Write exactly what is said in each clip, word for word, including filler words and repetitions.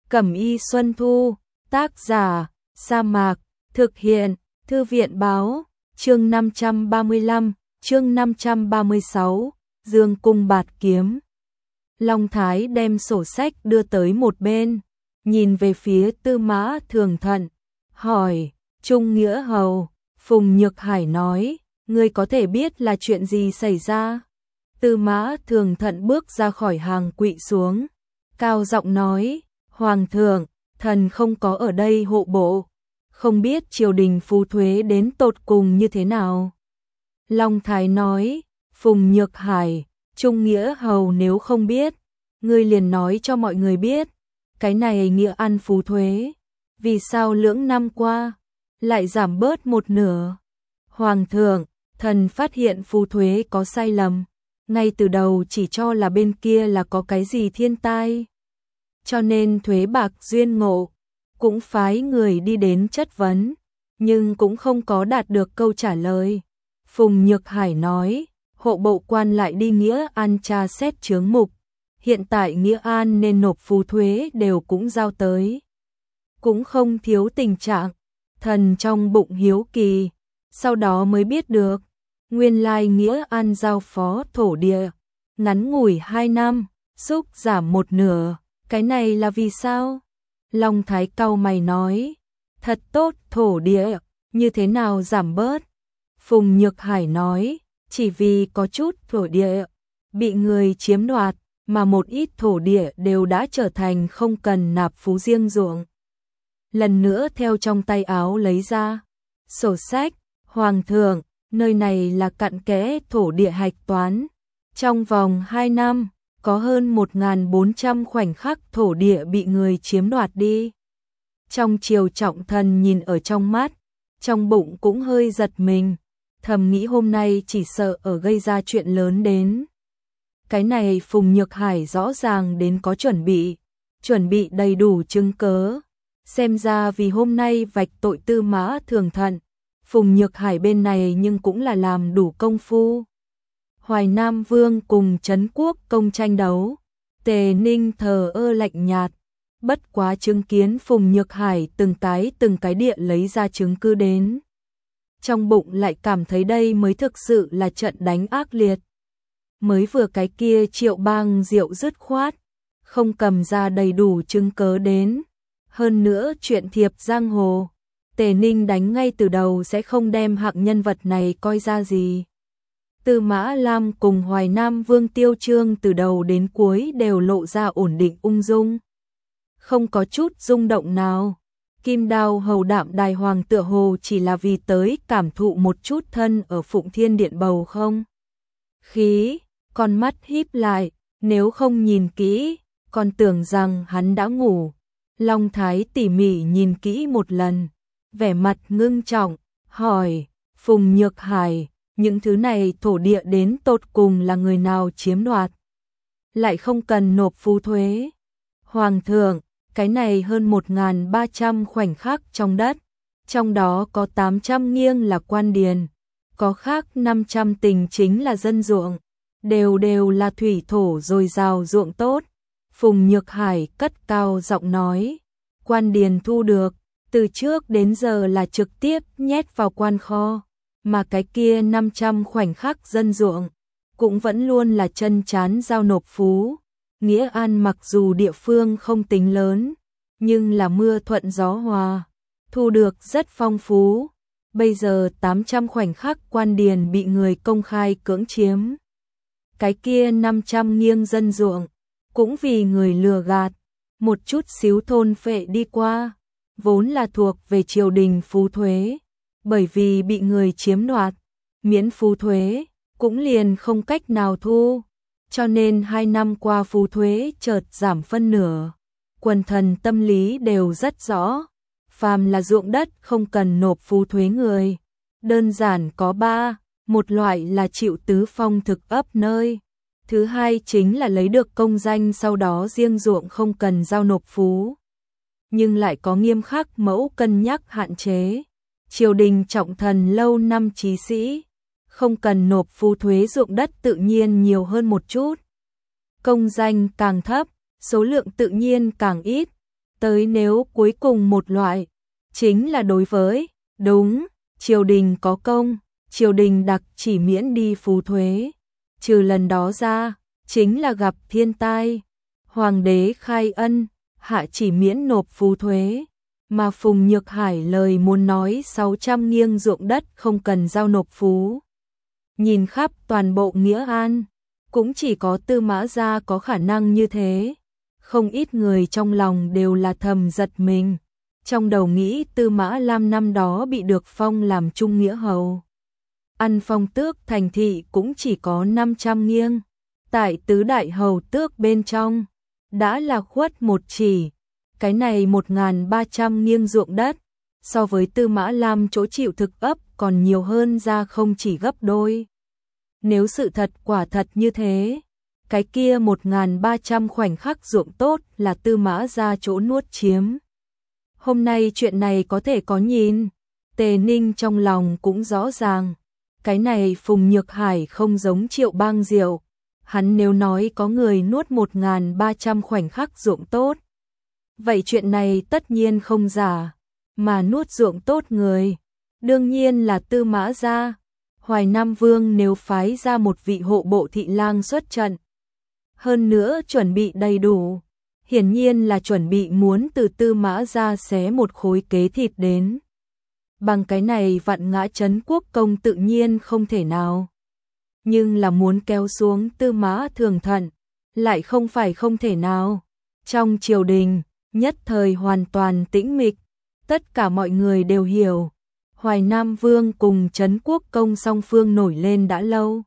Cẩm y Xuân Thu, tác giả, Sa Mạc, thực hiện, Thư viện báo, chương năm trăm ba mươi lăm, chương năm trăm ba mươi sáu, Dương cung bạt kiếm. Long Thái đem sổ sách đưa tới một bên, nhìn về phía Tư Mã Thường Thận, hỏi, Trung Nghĩa Hầu, Phùng Nhược Hải nói, ngươi có thể biết là chuyện gì xảy ra? Tư Mã Thường Thận bước ra khỏi hàng quỵ xuống, cao giọng nói, Hoàng thượng, thần không có ở đây hộ bộ, không biết triều đình phú thuế đến tột cùng như thế nào. Long Thái nói, Phùng Nhược Hải, Trung Nghĩa Hầu nếu không biết, ngươi liền nói cho mọi người biết, cái này nghĩa ăn phú thuế, vì sao lưỡng năm qua, lại giảm bớt một nửa. Hoàng thượng, thần phát hiện phú thuế có sai lầm, ngay từ đầu chỉ cho là bên kia là có cái gì thiên tai, cho nên thuế bạc duyên ngộ, cũng phái người đi đến chất vấn, nhưng cũng không có đạt được câu trả lời. Phùng Nhược Hải nói, hộ bộ quan lại đi Nghĩa An tra xét chướng mục, hiện tại Nghĩa An nên nộp phú thuế đều cũng giao tới, cũng không thiếu tình trạng. Thần trong bụng hiếu kỳ, sau đó mới biết được, nguyên lai Nghĩa An giao phó thổ địa, ngắn ngủi hai năm, xúc giảm một nửa, cái này là vì sao? Long Thái cau mày nói, thật tốt thổ địa, như thế nào giảm bớt? Phùng Nhược Hải nói, chỉ vì có chút thổ địa bị người chiếm đoạt, mà một ít thổ địa đều đã trở thành không cần nạp phú riêng ruộng. Lần nữa theo trong tay áo lấy ra sổ sách, Hoàng thượng, nơi này là cặn kẽ thổ địa hạch toán, trong vòng hai năm có hơn một nghìn bốn trăm khoảnh khắc thổ địa bị người chiếm đoạt đi. Trong triều trọng thần nhìn ở trong mắt, trong bụng cũng hơi giật mình, thầm nghĩ hôm nay chỉ sợ ở gây ra chuyện lớn đến. Cái này Phùng Nhược Hải rõ ràng đến có chuẩn bị, chuẩn bị đầy đủ chứng cớ, xem ra vì hôm nay vạch tội Tư Mã Thường Thận, Phùng Nhược Hải bên này nhưng cũng là làm đủ công phu. Hoài Nam Vương cùng Trấn Quốc Công tranh đấu, Tề Ninh thờ ơ lạnh nhạt, bất quá chứng kiến Phùng Nhược Hải từng cái từng cái địa lấy ra chứng cứ đến. Trong bụng lại cảm thấy đây mới thực sự là trận đánh ác liệt. Mới vừa cái kia Triệu Bang Diệu dứt khoát, không cầm ra đầy đủ chứng cớ đến. Hơn nữa chuyện thiệp giang hồ, Tề Ninh đánh ngay từ đầu sẽ không đem hạng nhân vật này coi ra gì. Tư Mã Lam cùng Hoài Nam Vương Tiêu Trương từ đầu đến cuối đều lộ ra ổn định ung dung, không có chút rung động nào. Kim Đao Hầu Đạm Đài Hoàng tựa hồ chỉ là vì tới cảm thụ một chút thân ở Phụng Thiên Điện bầu không khí, con mắt híp lại, nếu không nhìn kỹ, còn tưởng rằng hắn đã ngủ. Long Thái tỉ mỉ nhìn kỹ một lần, vẻ mặt ngưng trọng, hỏi, Phùng Nhược Hải, những thứ này thổ địa đến tột cùng là người nào chiếm đoạt? Lại không cần nộp phú thuế. Hoàng thượng, cái này hơn một nghìn ba trăm khoảnh khắc trong đất, trong đó có tám trăm nghiêng là quan điền, có khác năm trăm tình chính là dân ruộng, đều đều là thủy thổ dồi dào ruộng tốt. Phùng Nhược Hải cất cao giọng nói, quan điền thu được, từ trước đến giờ là trực tiếp nhét vào quan kho, mà cái kia năm trăm khoảnh khắc dân ruộng, cũng vẫn luôn là chân chán giao nộp phú. Nghĩa An mặc dù địa phương không tính lớn, nhưng là mưa thuận gió hòa, thu được rất phong phú. Bây giờ tám trăm khoảnh khắc quan điền bị người công khai cưỡng chiếm. Cái kia năm trăm nghiêng dân ruộng, cũng vì người lừa gạt, một chút xíu thôn phệ đi qua, vốn là thuộc về triều đình phú thuế, bởi vì bị người chiếm đoạt, miễn phú thuế, cũng liền không cách nào thu, cho nên hai năm qua phú thuế chợt giảm phân nửa. Quần thần tâm lý đều rất rõ, phàm là ruộng đất không cần nộp phú thuế người, đơn giản có ba, một loại là chịu tứ phong thực ấp nơi, thứ hai chính là lấy được công danh sau đó riêng ruộng không cần giao nộp phú, nhưng lại có nghiêm khắc mẫu cân nhắc hạn chế. Triều đình trọng thần lâu năm trí sĩ, không cần nộp phú thuế ruộng đất tự nhiên nhiều hơn một chút. Công danh càng thấp, số lượng tự nhiên càng ít, tới nếu cuối cùng một loại, chính là đối với, đúng, triều đình có công, triều đình đặc chỉ miễn đi phú thuế, trừ lần đó ra, chính là gặp thiên tai, hoàng đế khai ân, hạ chỉ miễn nộp phú thuế, mà Phùng Nhược Hải lời muốn nói sáu trăm nghiêng ruộng đất không cần giao nộp phú. Nhìn khắp toàn bộ Nghĩa An, cũng chỉ có Tư Mã Gia có khả năng như thế. Không ít người trong lòng đều là thầm giật mình, trong đầu nghĩ Tư Mã Lam năm đó bị được phong làm trung nghĩa hầu. Ăn phong tước thành thị cũng chỉ có năm trăm nghiêng, tại tứ đại hầu tước bên trong, đã là khuất một chỉ, cái này một nghìn ba trăm nghiêng ruộng đất, so với Tư Mã Lam chỗ chịu thực ấp còn nhiều hơn ra không chỉ gấp đôi. Nếu sự thật quả thật như thế, cái kia một nghìn ba trăm khoảnh khắc ruộng tốt là Tư Mã Gia chỗ nuốt chiếm. Hôm nay chuyện này có thể có nhìn, Tề Ninh trong lòng cũng rõ ràng, cái này Phùng Nhược Hải không giống Triệu Bang Diệu, hắn nếu nói có người nuốt một nghìn ba trăm khoảnh khắc ruộng tốt, vậy chuyện này tất nhiên không giả, mà nuốt ruộng tốt người, đương nhiên là Tư Mã Gia. Hoài Nam Vương nếu phái ra một vị hộ bộ thị lang xuất trận, hơn nữa chuẩn bị đầy đủ, hiển nhiên là chuẩn bị muốn từ Tư Mã Gia xé một khối kế thịt đến. Bằng cái này vạn ngã Trấn Quốc Công tự nhiên không thể nào. Nhưng là muốn kéo xuống Tư Mã Thường Thận, lại không phải không thể nào. Trong triều đình, nhất thời hoàn toàn tĩnh mịch, tất cả mọi người đều hiểu. Hoài Nam Vương cùng Trấn Quốc Công song phương nổi lên đã lâu,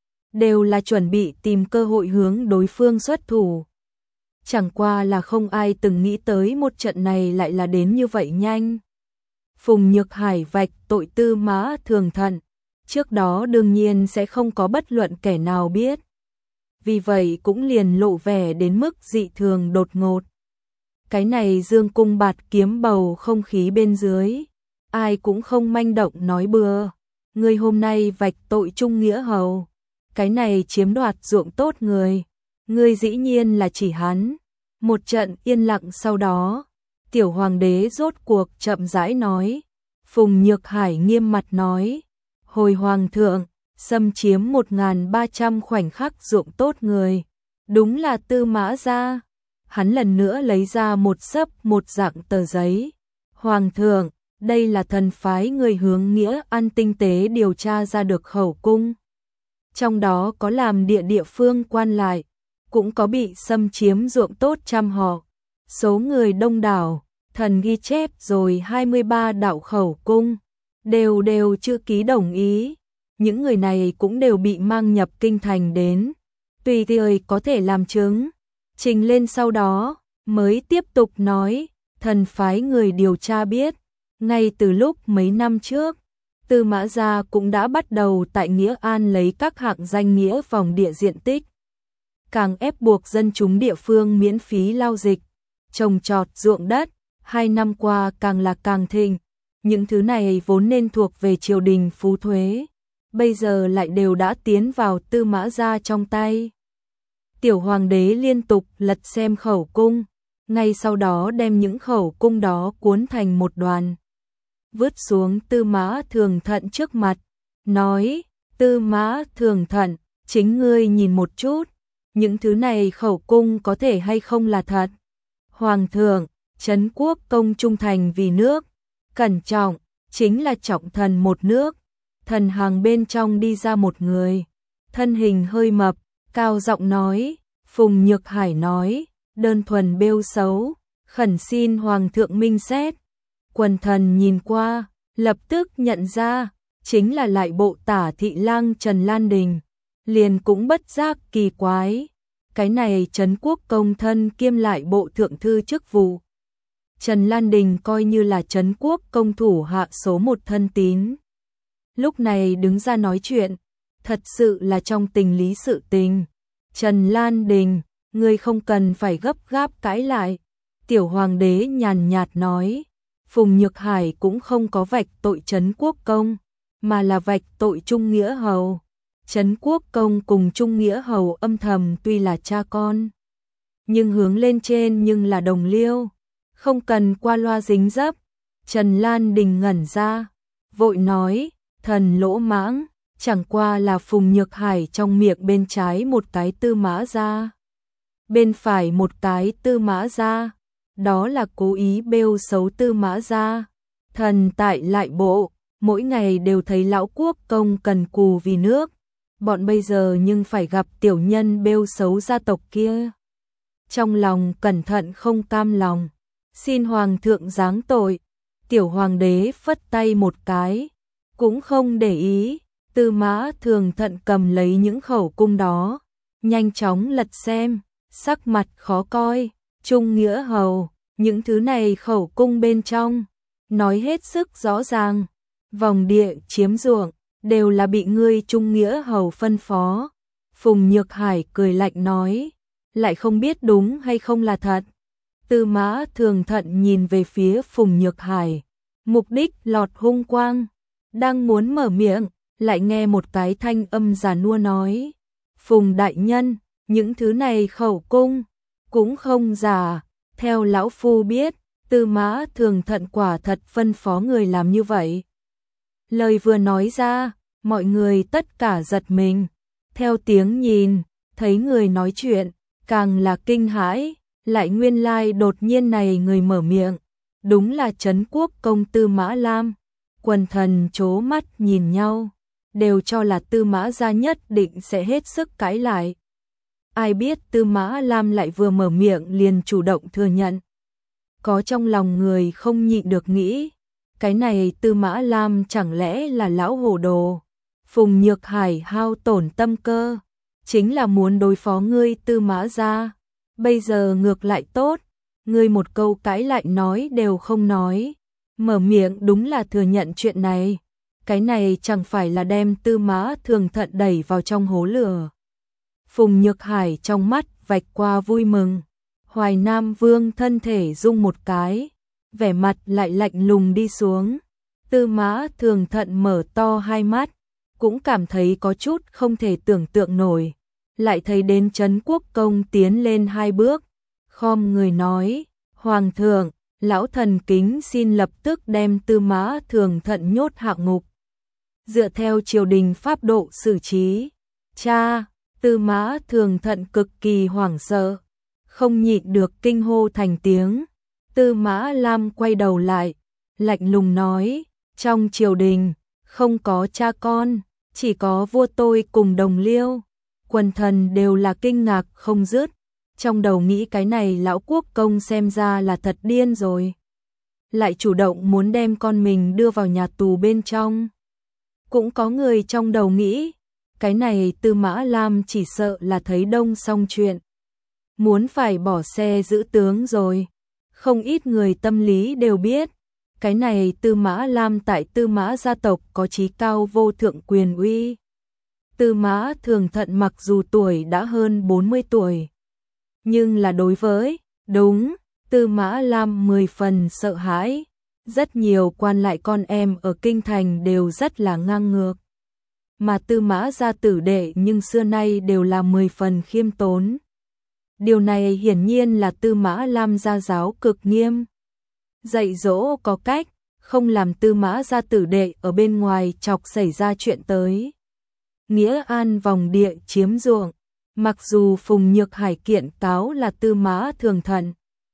đều là chuẩn bị tìm cơ hội hướng đối phương xuất thủ. Chẳng qua là không ai từng nghĩ tới một trận này lại là đến như vậy nhanh. Phùng Nhược Hải vạch tội Tư Mã Thường Thận, trước đó đương nhiên sẽ không có bất luận kẻ nào biết. Vì vậy cũng liền lộ vẻ đến mức dị thường đột ngột. Cái này dương cung bạt kiếm bầu không khí bên dưới, ai cũng không manh động nói bừa. Người hôm nay vạch tội trung nghĩa hầu, cái này chiếm đoạt ruộng tốt người, người dĩ nhiên là chỉ hắn. Một trận yên lặng sau đó, tiểu hoàng đế rốt cuộc chậm rãi nói. Phùng Nhược Hải nghiêm mặt nói, hồi hoàng thượng, xâm chiếm một nghìn ba trăm khoảnh khắc ruộng tốt người, đúng là Tư Mã Gia. Hắn lần nữa lấy ra một sấp một dạng tờ giấy. Hoàng thượng, đây là thần phái người hướng Nghĩa An tinh tế điều tra ra được khẩu cung. Trong đó có làm địa địa phương quan lại, cũng có bị xâm chiếm ruộng tốt trăm họ. Số người đông đảo, thần ghi chép rồi hai mươi ba đạo khẩu cung, đều đều chưa ký đồng ý. Những người này cũng đều bị mang nhập kinh thành đến, tùy thời có thể làm chứng. Trình lên sau đó, mới tiếp tục nói, thần phái người điều tra biết, ngay từ lúc mấy năm trước, Tư Mã Gia cũng đã bắt đầu tại Nghĩa An lấy các hạng danh nghĩa vòng địa diện tích, càng ép buộc dân chúng địa phương miễn phí lao dịch, trồng trọt ruộng đất, hai năm qua càng là càng thịnh. Những thứ này vốn nên thuộc về triều đình phú thuế, bây giờ lại đều đã tiến vào Tư Mã Gia trong tay. Tiểu hoàng đế liên tục lật xem khẩu cung, ngay sau đó đem những khẩu cung đó cuốn thành một đoàn, vứt xuống Tư Mã Thường Thận trước mặt, nói, Tư Mã Thường Thận, chính ngươi nhìn một chút, những thứ này khẩu cung có thể hay không là thật. Hoàng thượng, Trấn Quốc Công trung thành vì nước, cẩn trọng, chính là trọng thần một nước. Thần hàng bên trong đi ra một người, thân hình hơi mập, cao giọng nói. Phùng Nhược Hải nói, đơn thuần bêu xấu, khẩn xin Hoàng thượng minh xét. Quần thần nhìn qua, lập tức nhận ra, chính là lại bộ tả thị lang Trần Lan Đình, liền cũng bất giác kỳ quái. Cái này Trấn Quốc Công thân kiêm lại bộ thượng thư chức vụ. Trần Lan Đình coi như là Trấn Quốc Công thủ hạ số một thân tín. Lúc này đứng ra nói chuyện, thật sự là trong tình lý sự tình. Trần Lan Đình, ngươi không cần phải gấp gáp cãi lại. Tiểu hoàng đế nhàn nhạt nói, Phùng Nhược Hải cũng không có vạch tội Trấn Quốc Công, mà là vạch tội Trung Nghĩa Hầu. Trấn Quốc Công cùng Trung Nghĩa Hầu âm thầm tuy là cha con, nhưng hướng lên trên nhưng là đồng liêu. không cần qua loa dính dấp. Trần Lan Đình ngẩn ra, vội nói, thần lỗ mãng, chẳng qua là Phùng Nhược Hải trong miệng bên trái một cái Tư Mã Gia, bên phải một cái Tư Mã Gia, đó là cố ý bêu xấu Tư Mã Gia. Thần tại lại bộ, mỗi ngày đều thấy lão quốc công cần cù vì nước, bọn bây giờ nhưng phải gặp tiểu nhân bêu xấu gia tộc kia. Trong lòng cẩn thận không cam lòng, xin hoàng thượng giáng tội. Tiểu hoàng đế phất tay một cái, cũng không để ý. Tư Mã Thường Thận cầm lấy những khẩu cung đó, nhanh chóng lật xem, sắc mặt khó coi. Trung Nghĩa Hầu, những thứ này khẩu cung bên trong, nói hết sức rõ ràng, vòng địa chiếm ruộng, đều là bị ngươi Trung Nghĩa Hầu phân phó. Phùng Nhược Hải cười lạnh nói, lại không biết đúng hay không là thật. Tư Mã Thường Thận nhìn về phía Phùng Nhược Hải, mục đích lọt hung quang, đang muốn mở miệng, lại nghe một cái thanh âm già nua nói, Phùng đại nhân, những thứ này khẩu cung, cũng không giả, theo lão phu biết, Tư Mã Thường Thận quả thật phân phó người làm như vậy. Lời vừa nói ra, mọi người tất cả giật mình, theo tiếng nhìn, thấy người nói chuyện, càng là kinh hãi, lại nguyên lai đột nhiên này người mở miệng, đúng là Trấn Quốc công Tư Mã Lam. Quần thần chố mắt nhìn nhau, đều cho là Tư Mã Gia nhất định sẽ hết sức cãi lại. Ai biết Tư Mã Lam lại vừa mở miệng liền chủ động thừa nhận. Có trong lòng người không nhịn được nghĩ, cái này Tư Mã Lam chẳng lẽ là lão hồ đồ. Phùng Nhược Hải hao tổn tâm cơ, chính là muốn đối phó ngươi Tư Mã Gia. Bây giờ ngược lại tốt, ngươi một câu cãi lại nói đều không nói, mở miệng đúng là thừa nhận chuyện này. Cái này chẳng phải là đem Tư Mã Thường Thận đẩy vào trong hố lửa. Phùng Nhược Hải trong mắt vạch qua vui mừng. Hoài Nam Vương thân thể rung một cái, vẻ mặt lại lạnh lùng đi xuống. Tư Mã Thường Thận mở to hai mắt, cũng cảm thấy có chút không thể tưởng tượng nổi. Lại thấy đến Trấn Quốc công tiến lên hai bước, khom người nói, Hoàng thượng, lão thần kính xin lập tức đem Tư Mã Thường Thận nhốt hạ ngục. Dựa theo triều đình pháp độ xử trí. Cha, Tư Mã Thường Thận cực kỳ hoảng sợ, không nhịn được kinh hô thành tiếng. Tư Mã Lam quay đầu lại, lạnh lùng nói, trong triều đình, không có cha con, chỉ có vua tôi cùng đồng liêu. Quần thần đều là kinh ngạc không dứt, trong đầu nghĩ cái này lão quốc công xem ra là thật điên rồi. Lại chủ động muốn đem con mình đưa vào nhà tù bên trong. Cũng có người trong đầu nghĩ, cái này Tư Mã Lam chỉ sợ là thấy đông xong chuyện, muốn phải bỏ xe giữ tướng rồi. Không ít người tâm lý đều biết, cái này Tư Mã Lam tại Tư Mã gia tộc có chí cao vô thượng quyền uy. Tư Mã Thường Thận mặc dù tuổi đã hơn bốn mươi tuổi, nhưng là đối với, đúng, Tư Mã Lam mười phần sợ hãi. Rất nhiều quan lại con em ở kinh thành đều rất là ngang ngược. Mà Tư Mã gia tử đệ nhưng xưa nay đều là mười phần khiêm tốn. Điều này hiển nhiên là Tư Mã Lam gia giáo cực nghiêm. Dạy dỗ có cách, không làm Tư Mã gia tử đệ ở bên ngoài chọc xảy ra chuyện tới. Nghĩa an vòng địa chiếm ruộng, mặc dù Phùng Nhược Hải kiện cáo là Tư Mã Thường Thận,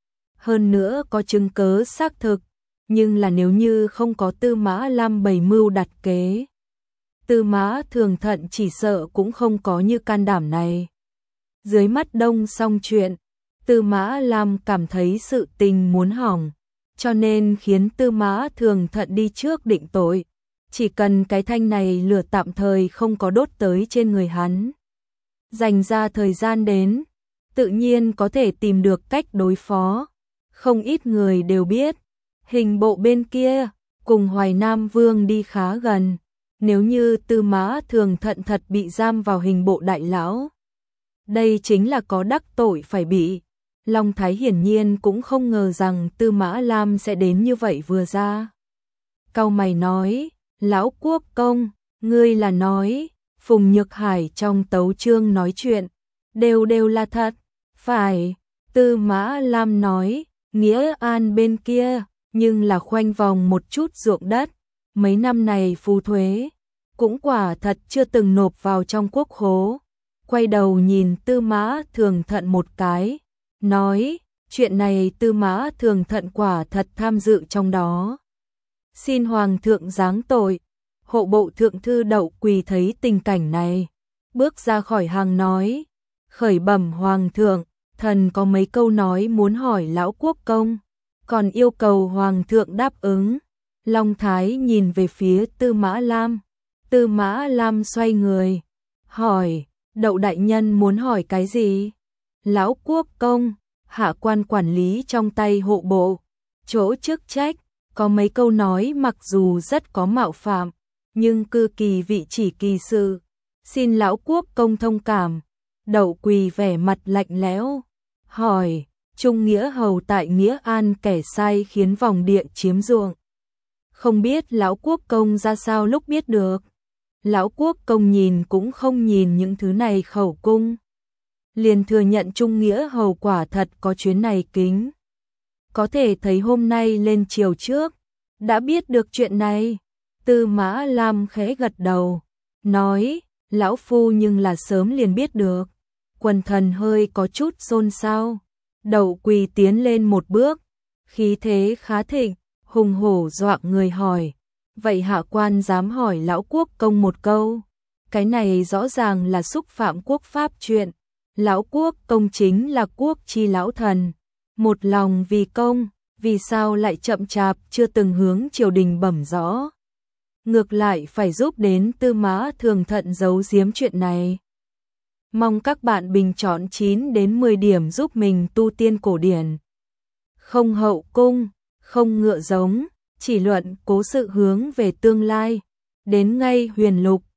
hơn nữa có chứng cớ xác thực, nhưng là nếu như không có Tư Mã Lam bày mưu đặt kế, Tư Mã Thường Thận chỉ sợ cũng không có như can đảm này. Dưới mắt đông xong chuyện, Tư Mã Lam cảm thấy sự tình muốn hỏng, cho nên khiến Tư Mã Thường Thận đi trước định tội. Chỉ cần cái thanh này lửa tạm thời không có đốt tới trên người hắn, dành ra thời gian đến, tự nhiên có thể tìm được cách đối phó. Không ít người đều biết, hình bộ bên kia, cùng Hoài Nam Vương đi khá gần. Nếu như Tư Mã Thường Thận thật bị giam vào hình bộ đại lão, đây chính là có đắc tội phải bị. Long Thái hiển nhiên cũng không ngờ rằng Tư Mã Lam sẽ đến như vậy vừa ra. Cau mày nói, lão quốc công, ngươi là nói, Phùng Nhược Hải trong tấu chương nói chuyện, đều đều là thật. Phải, Tư Mã Lam nói, Nghĩa An bên kia, nhưng là khoanh vòng một chút ruộng đất, mấy năm này phú thuế, cũng quả thật chưa từng nộp vào trong quốc khố. Quay đầu nhìn Tư Mã Thường Thận một cái, nói, chuyện này Tư Mã Thường Thận quả thật tham dự trong đó. Xin Hoàng thượng giáng tội. Hộ bộ thượng thư Đậu Quỳ thấy tình cảnh này, bước ra khỏi hàng nói, khởi bẩm Hoàng thượng, thần có mấy câu nói muốn hỏi lão quốc công, còn yêu cầu Hoàng thượng đáp ứng. Long Thái nhìn về phía Tư Mã Lam, Tư Mã Lam xoay người, hỏi, Đậu đại nhân muốn hỏi cái gì? Lão quốc công, hạ quan quản lý trong tay hộ bộ, chỗ chức trách, có mấy câu nói mặc dù rất có mạo phạm, nhưng cư kỳ vị chỉ kỳ sự, xin lão quốc công thông cảm. Đậu Quỳ vẻ mặt lạnh lẽo, hỏi, Trung Nghĩa hầu tại Nghĩa An kẻ sai khiến vòng địa chiếm ruộng, không biết lão quốc công ra sao lúc biết được? Lão quốc công nhìn cũng không nhìn những thứ này khẩu cung, liền thừa nhận Trung Nghĩa hầu quả thật có chuyến này kính. Có thể thấy hôm nay lên chiều trước, đã biết được chuyện này. Tư Mã Lam khẽ gật đầu, nói, lão phu nhưng là sớm liền biết được. Quần thần hơi có chút xôn xao. Đậu Quỳ tiến lên một bước, khí thế khá thịnh, hùng hổ dọa người hỏi, vậy hạ quan dám hỏi lão quốc công một câu, cái này rõ ràng là xúc phạm quốc pháp chuyện. Lão quốc công chính là quốc chi lão thần, một lòng vì công, vì sao lại chậm chạp chưa từng hướng triều đình bẩm rõ, ngược lại phải giúp đến Tư Mã Thường Thận giấu giếm chuyện này. Mong các bạn bình chọn chín đến mười điểm giúp mình tu tiên cổ điển. Không hậu cung, không ngựa giống, chỉ luận cố sự hướng về tương lai. Đến ngay Huyền Lục,